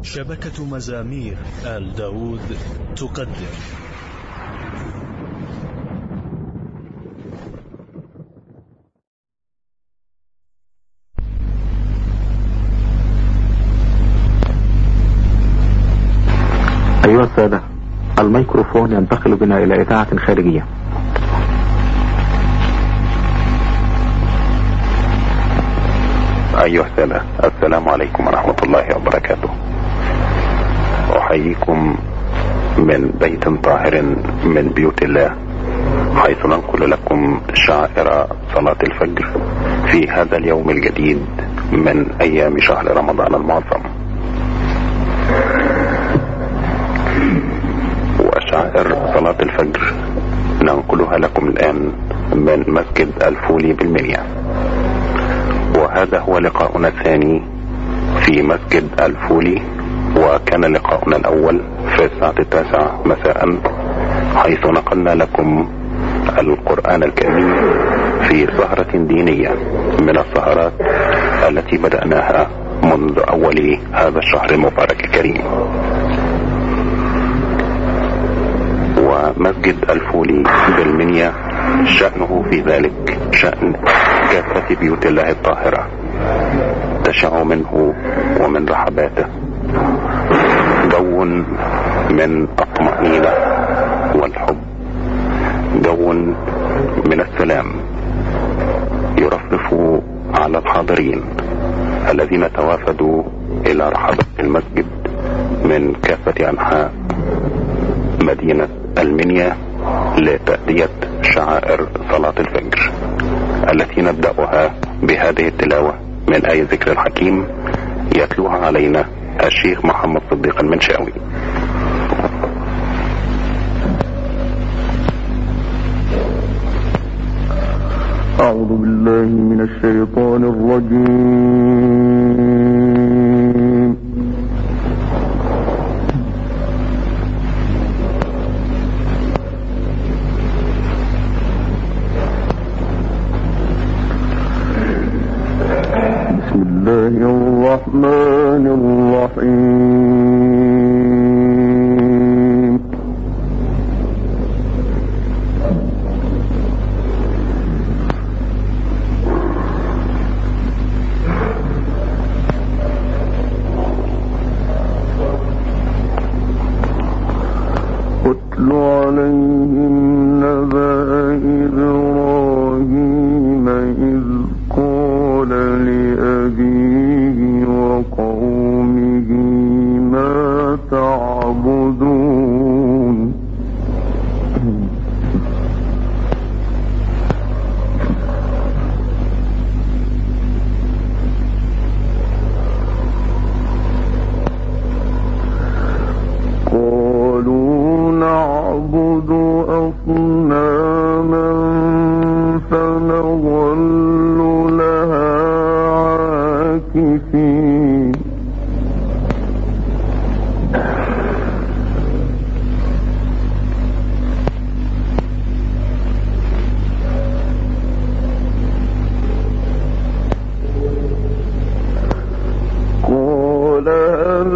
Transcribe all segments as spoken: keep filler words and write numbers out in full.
شبكة مزامير آل داود تقدم أيها السادة، الميكروفون ينتقل بنا إلى إذاعة خارجية. أيها السادة، السلام عليكم ورحمة الله وبركاته. أحييكم من بيت طاهر من بيوت الله، حيث ننقل لكم شعائر صلاة الفجر في هذا اليوم الجديد من أيام شهر رمضان المعظم. وشعائر صلاة الفجر ننقلها لكم الآن من مسجد الفولي بالمنيا، وهذا هو لقاؤنا الثاني في مسجد الفولي. وكان لقاؤنا الأول في الساعة التاسعة مساء، حيث نقلنا لكم القرآن الكريم في سهرة دينية من السهرات التي بدأناها منذ أول هذا الشهر المبارك الكريم. ومسجد الفولي بالمنيا شأنه في ذلك شأن كافة بيوت الله الطاهرة، تشع منه ومن رحباته جو من الطمأنينة والحب، جو من السلام يرفرف على الحاضرين الذين توافدوا إلى رحبة المسجد من كافة أنحاء مدينة المنيا لتأدية شعائر صلاة الفجر، التي نبدأها بهذه التلاوة من آية ذكر الحكيم يتلوها علينا الشيخ محمد صديق المنشاوي. أعوذ بالله من الشيطان الرجيم. بسم الله الرحمن الرحيم. اتل عليهم نبأ إبراهيم إذ قال لأبيه وقومه ما تعبدون. قالوا نعبد أصناما فنظل لها عاكفين. قال هل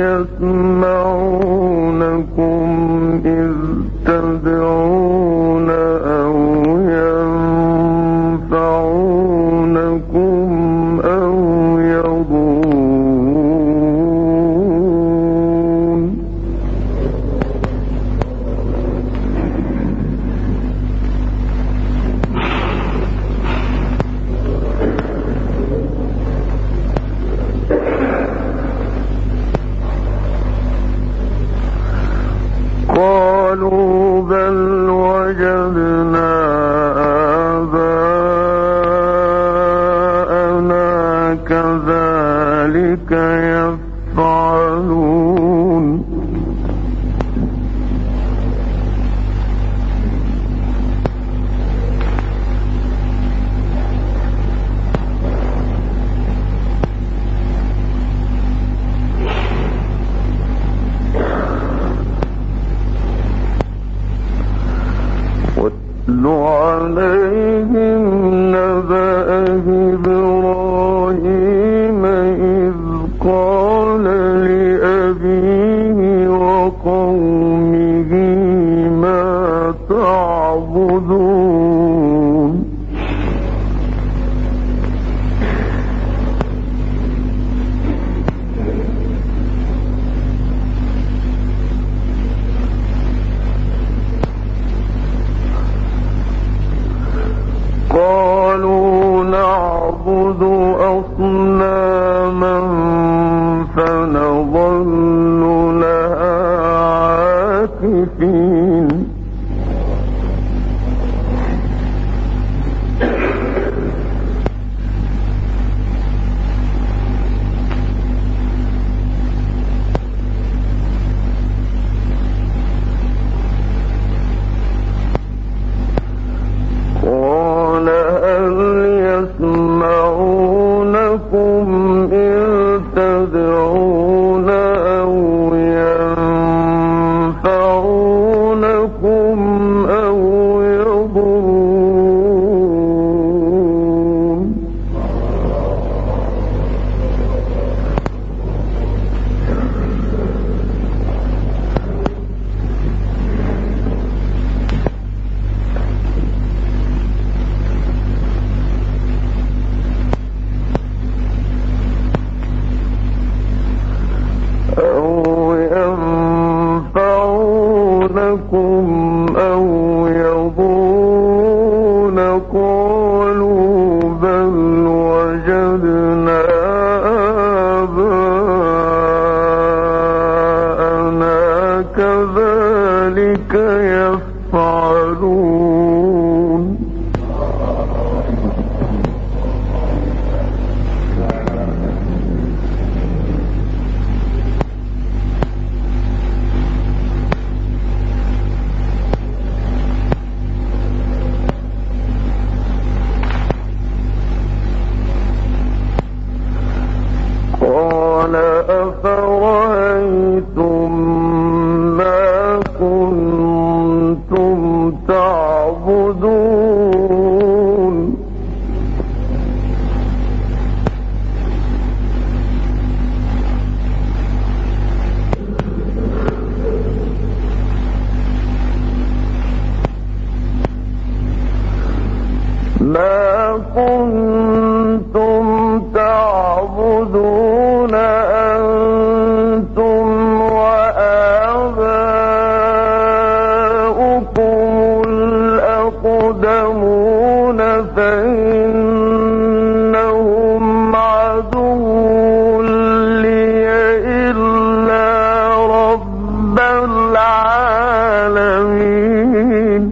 يسمعونكم إذ تدعون أو ينفعونكم أو يضرون. قالوا بل وجدنا آباءنا كذلك يفعلون. واتل عليهم نبأ إبراهيم إذ قال لأبيه أبيه وقومه ما تعبدون قالوا نعبد أصناما فنظل لها عاكفين قال هل يسمعونكم إذ تدعون أو ينفعونكم أو يضرون أو ينفعونكم أو يضرون قالوا بل وجدنا آباءنا كذلك يفعلون قال أفرأيتم ما كنتم تعبدون ما كنتم تعبدون أنتم وآباؤكم الأقدمون فإنهم عدو لي إلا رب العالمين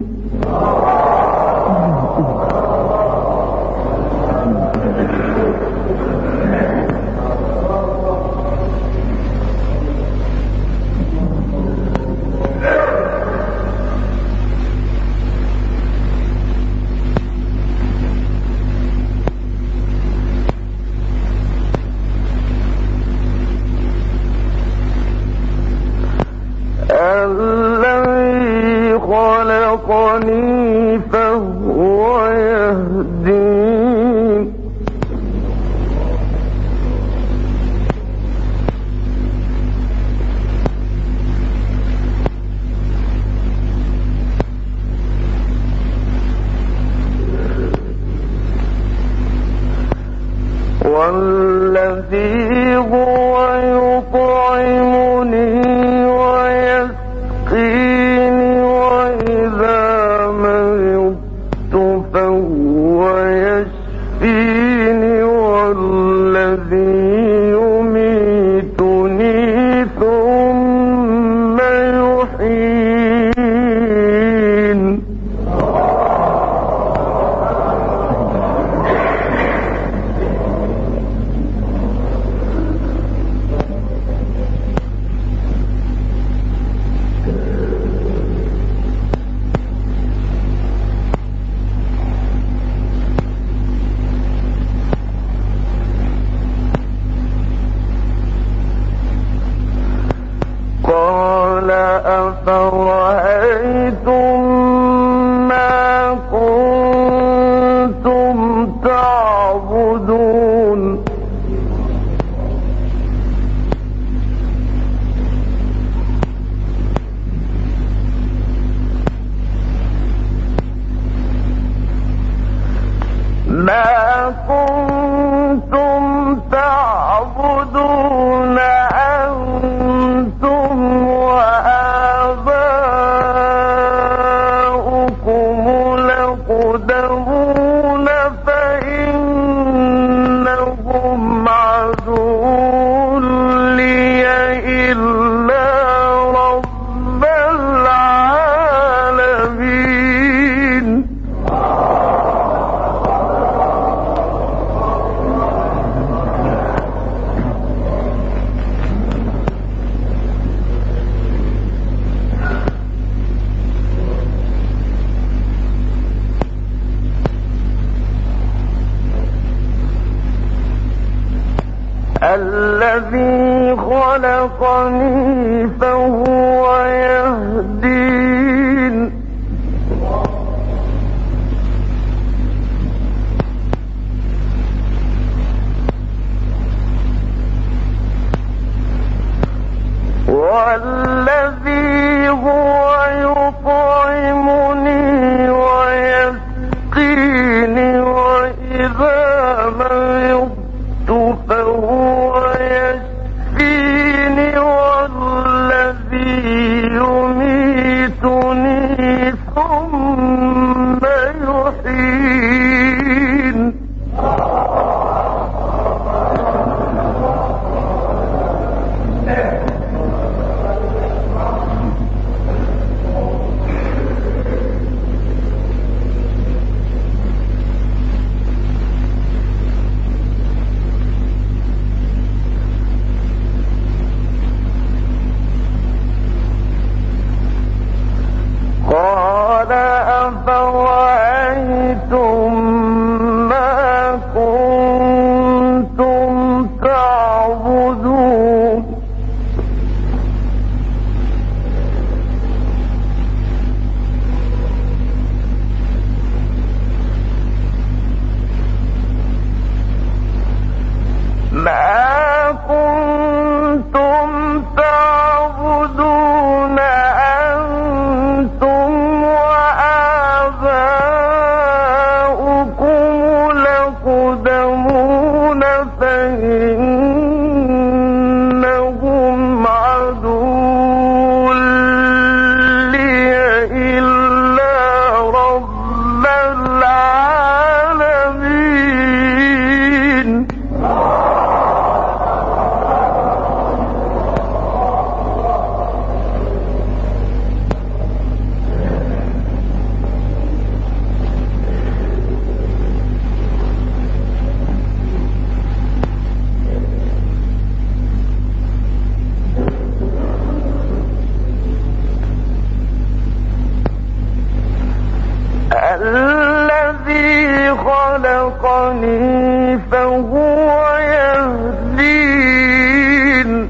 الذي خلقني فهو يهدين والذي هو يطعمني ويسقيني وإذا مرضت فهو يشفيني والذي يميتني ثم يحيين قال أفرأيتم ما كنتم تعبدون الذي خلقني فهو يهدين والذي هو يطعمني ويسقيني وإذا مرضت فهو يشفيني والذي يميتني ثم يحيين قال أفرأيتم ما كنتم تعبدون ما كنتم تعبدون أنتم وآباؤكم الأقدمون فإنهم عدو لي إلا رب العالمين الذي خلقني فهو يهدين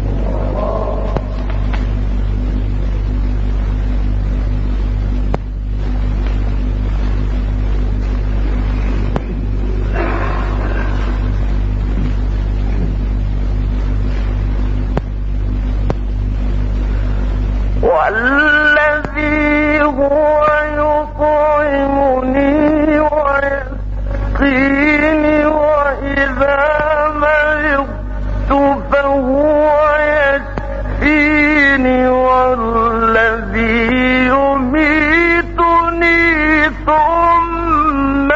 والذي هو يطعمني ويسقيني وإذا مرضت فهو يشفيني والذي يميتني ثم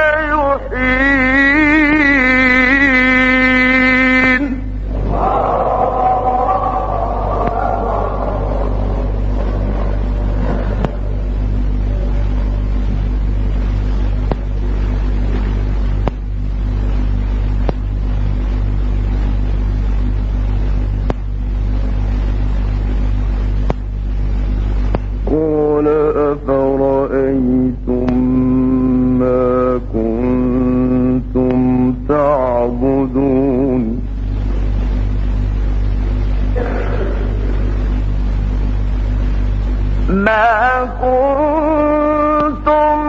يحيين قال أفرأيتم ما كنتم تعبدون ما كنتم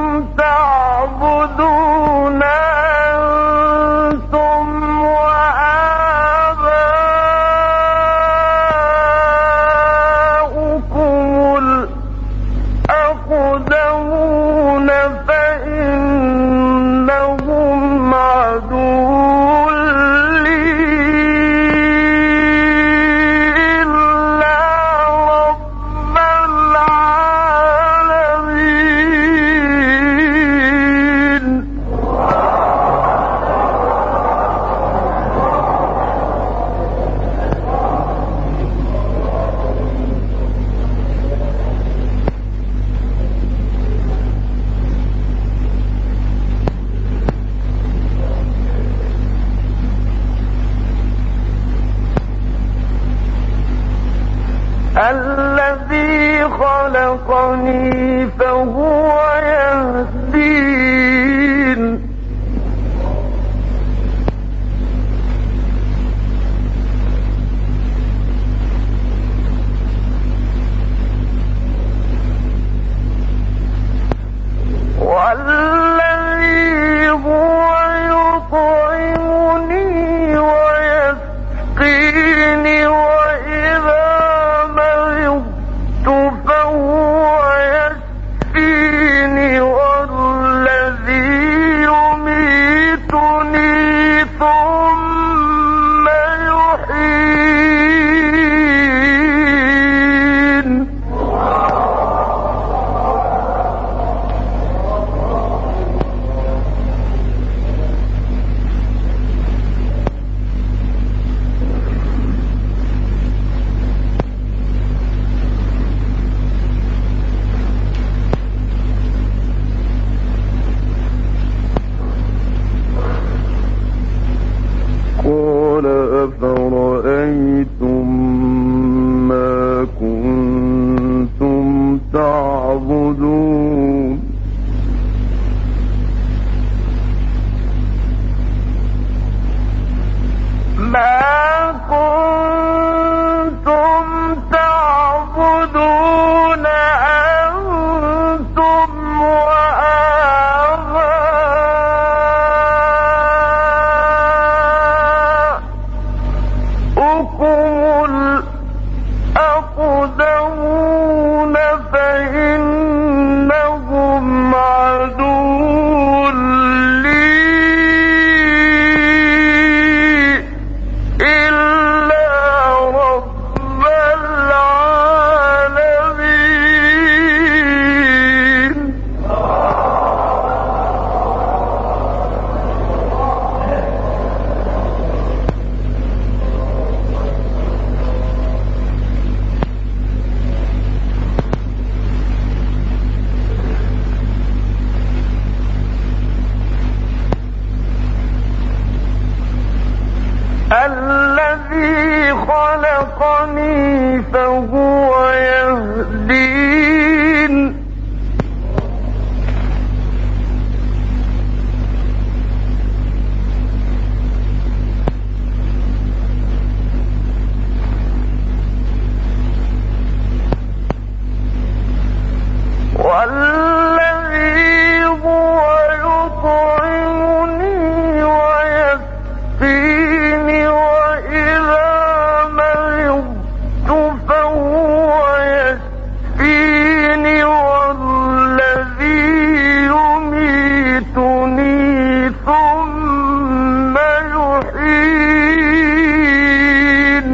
تعبدون أنتم وآباؤكم الأقدمون فإنهم عدو لي إلا رب العالمين الذي خلقني فهو يهدين الأقدمون فإنهم عدو لي إلا رب العالمين. الذي خلقني فهو يهدين. والذي هو يطعمني ويسقيني وإذا مرضت فهو يشفيني والذي يميتني ثم يحيين.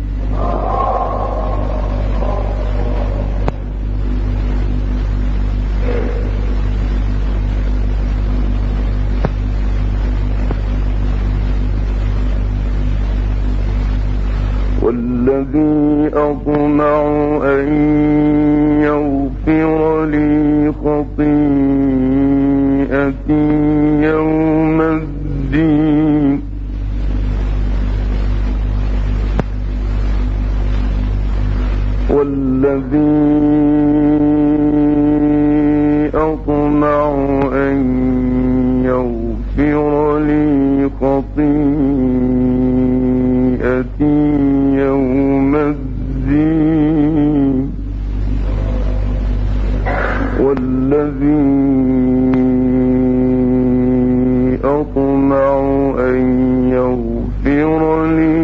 والذي أطمع أن يغفر لي خطيئتي يوم الدين. والذي أطمع أن يغفر لي خطيئتي يوم الدين. والذي أطمع أن يغفر لي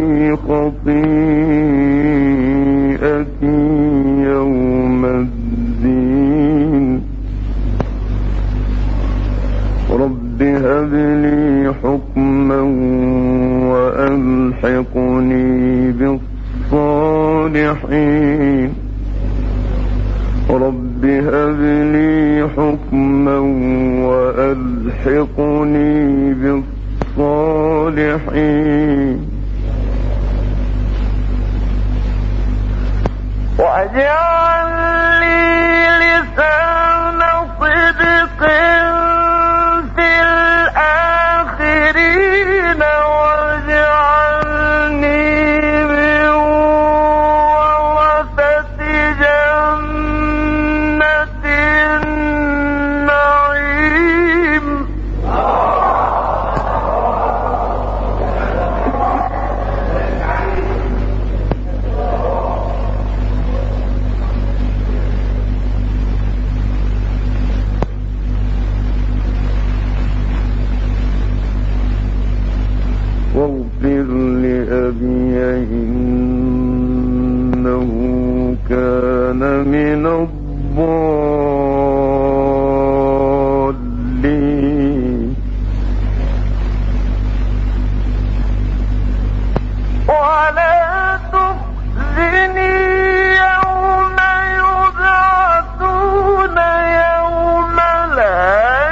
خطيئتي يوم الدين. رب هب لي حكما وألحقني بالصالحين. رب هب لي حكما وألحقني بالصالحين. واجعل لي لسان صدق في الآخرين واجعلني من ورثة جنة النعيم. واغفر لأبي إنه كان من الضالين. ولا تخزني يوم يبعثون يوم لا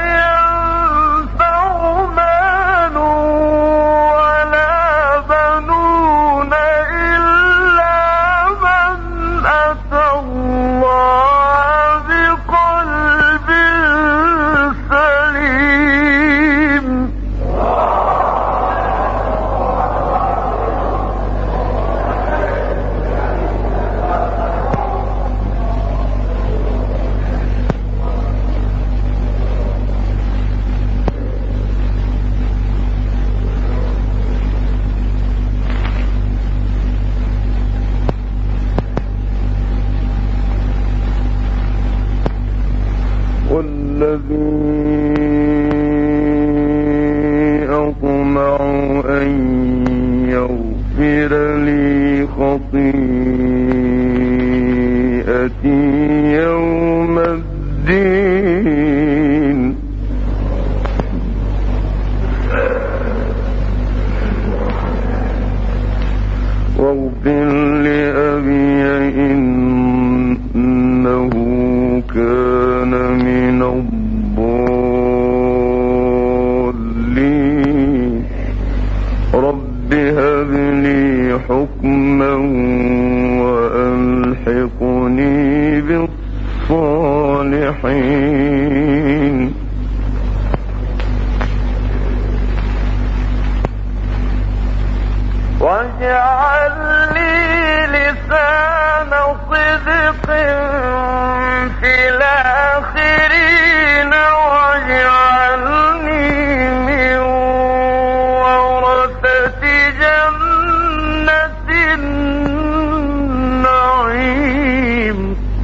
ينفع مال ولا بنون إلا من أتى الله بقلب سليم. والذي أطمع أن يغفر لي خطيئتي يوم الدين واغفر لأبي إنه كان من الضالين رب هب لي حكما وألحقني بالصالحين واجعل لي لسان صدق في الآخرين واجعلني من ورثة جنة النعيم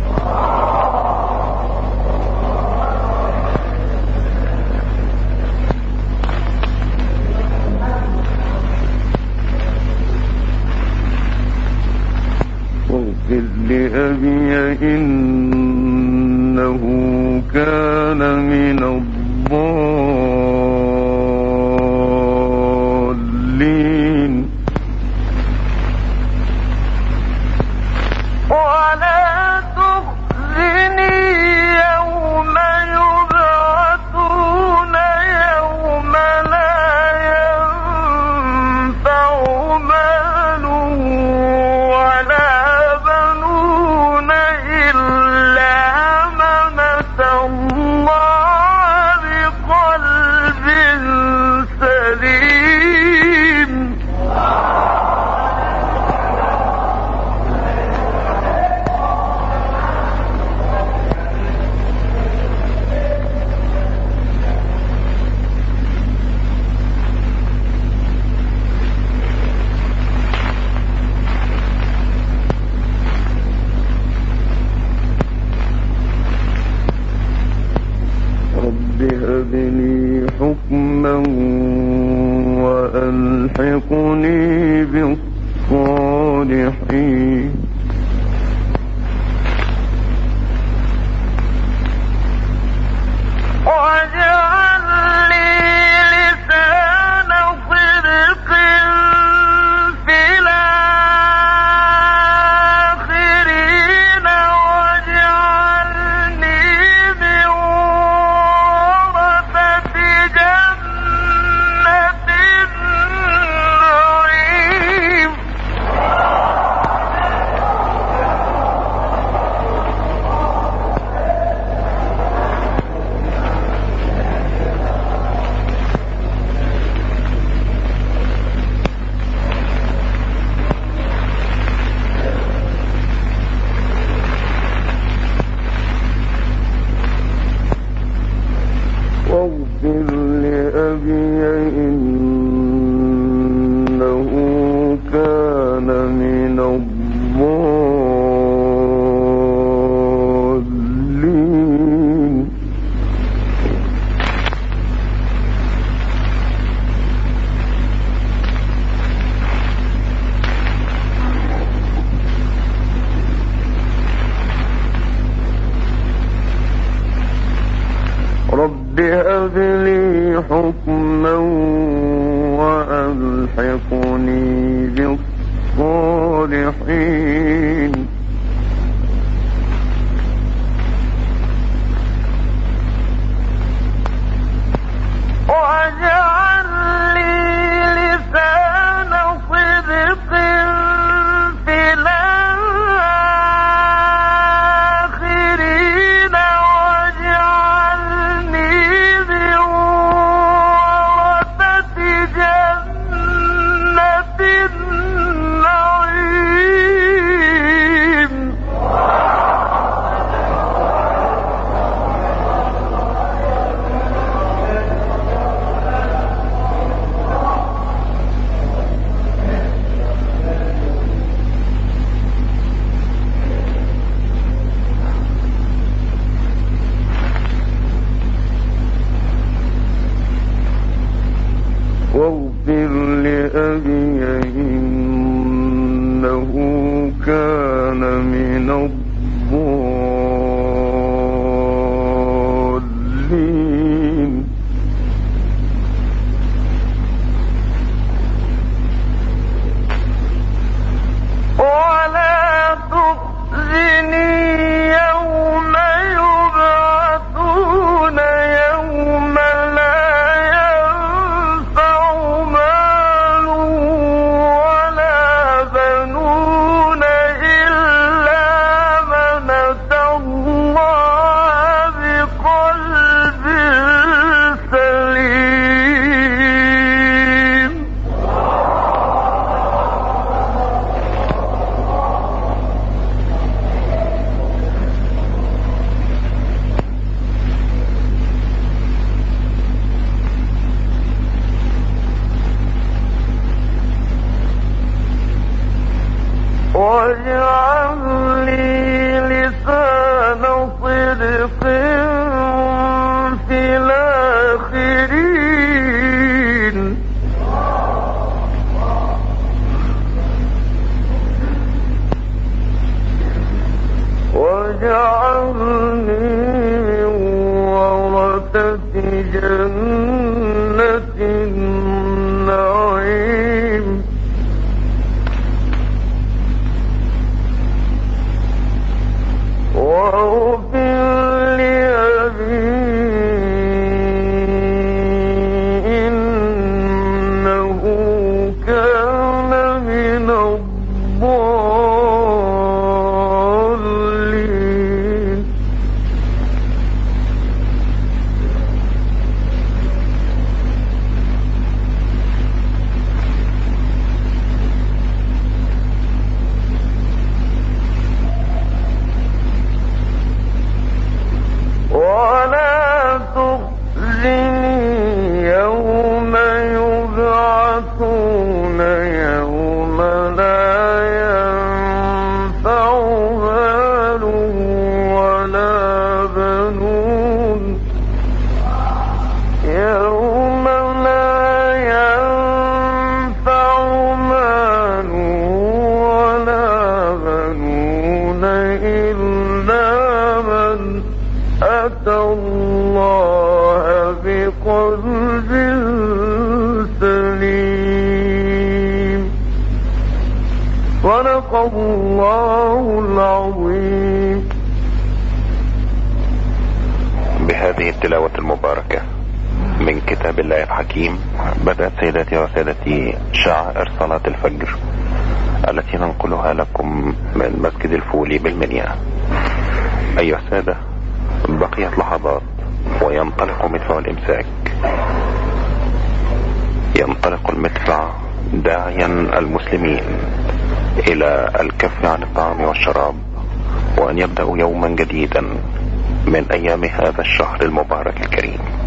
واغفر لأبي إنه كان من الضالين ولا تخزني يوم يبعثون يوم لا ينفع مال ولا بنون إلا من أتى الله بقلب سليم رب هب لي حكما وألحقني بالصالحين واجعل لي لسان صدق في الآخرين واجعلني من ورثة جنة النعيم واغفر لأبي إنه كان من الضالين رب هب لي حكما وألحقني بالصالحين واجعل لي لسان صدق في الآخرين واجعلني من ورثة جنة النعيم واغفر لأبي إنه كان من الضالين ولا تخزني يوم يبعثون يوم لا ينفع مال ولا بنون إلا من أتى الله بقلب سليم. واجعل لي لسان صدق في الآخرين واجعلني من ورثة جنة النعيم واغفر لأبي إنه كان من الضالين ولا تخزني يوم يبعثون يوم لا ينفع مال ولا بنون يوم لا ينفع مال ولا بنون إلا من أتى الله بقلب سليم. صدق الله العظيم. بهذه التلاوة المباركة من كتاب الله الحكيم بدأت سيداتي وسادتي شعائر صلاة الفجر التي ننقلها لكم من مسجد الفولي بالمنيا. أيها السادة، بقيت لحظات وينطلق مدفع الإمساك. ينطلق المدفع داعيا المسلمين إلى الكف عن الطعام والشراب وأن يبدأوا يوما جديدا من أيام هذا الشهر المبارك الكريم.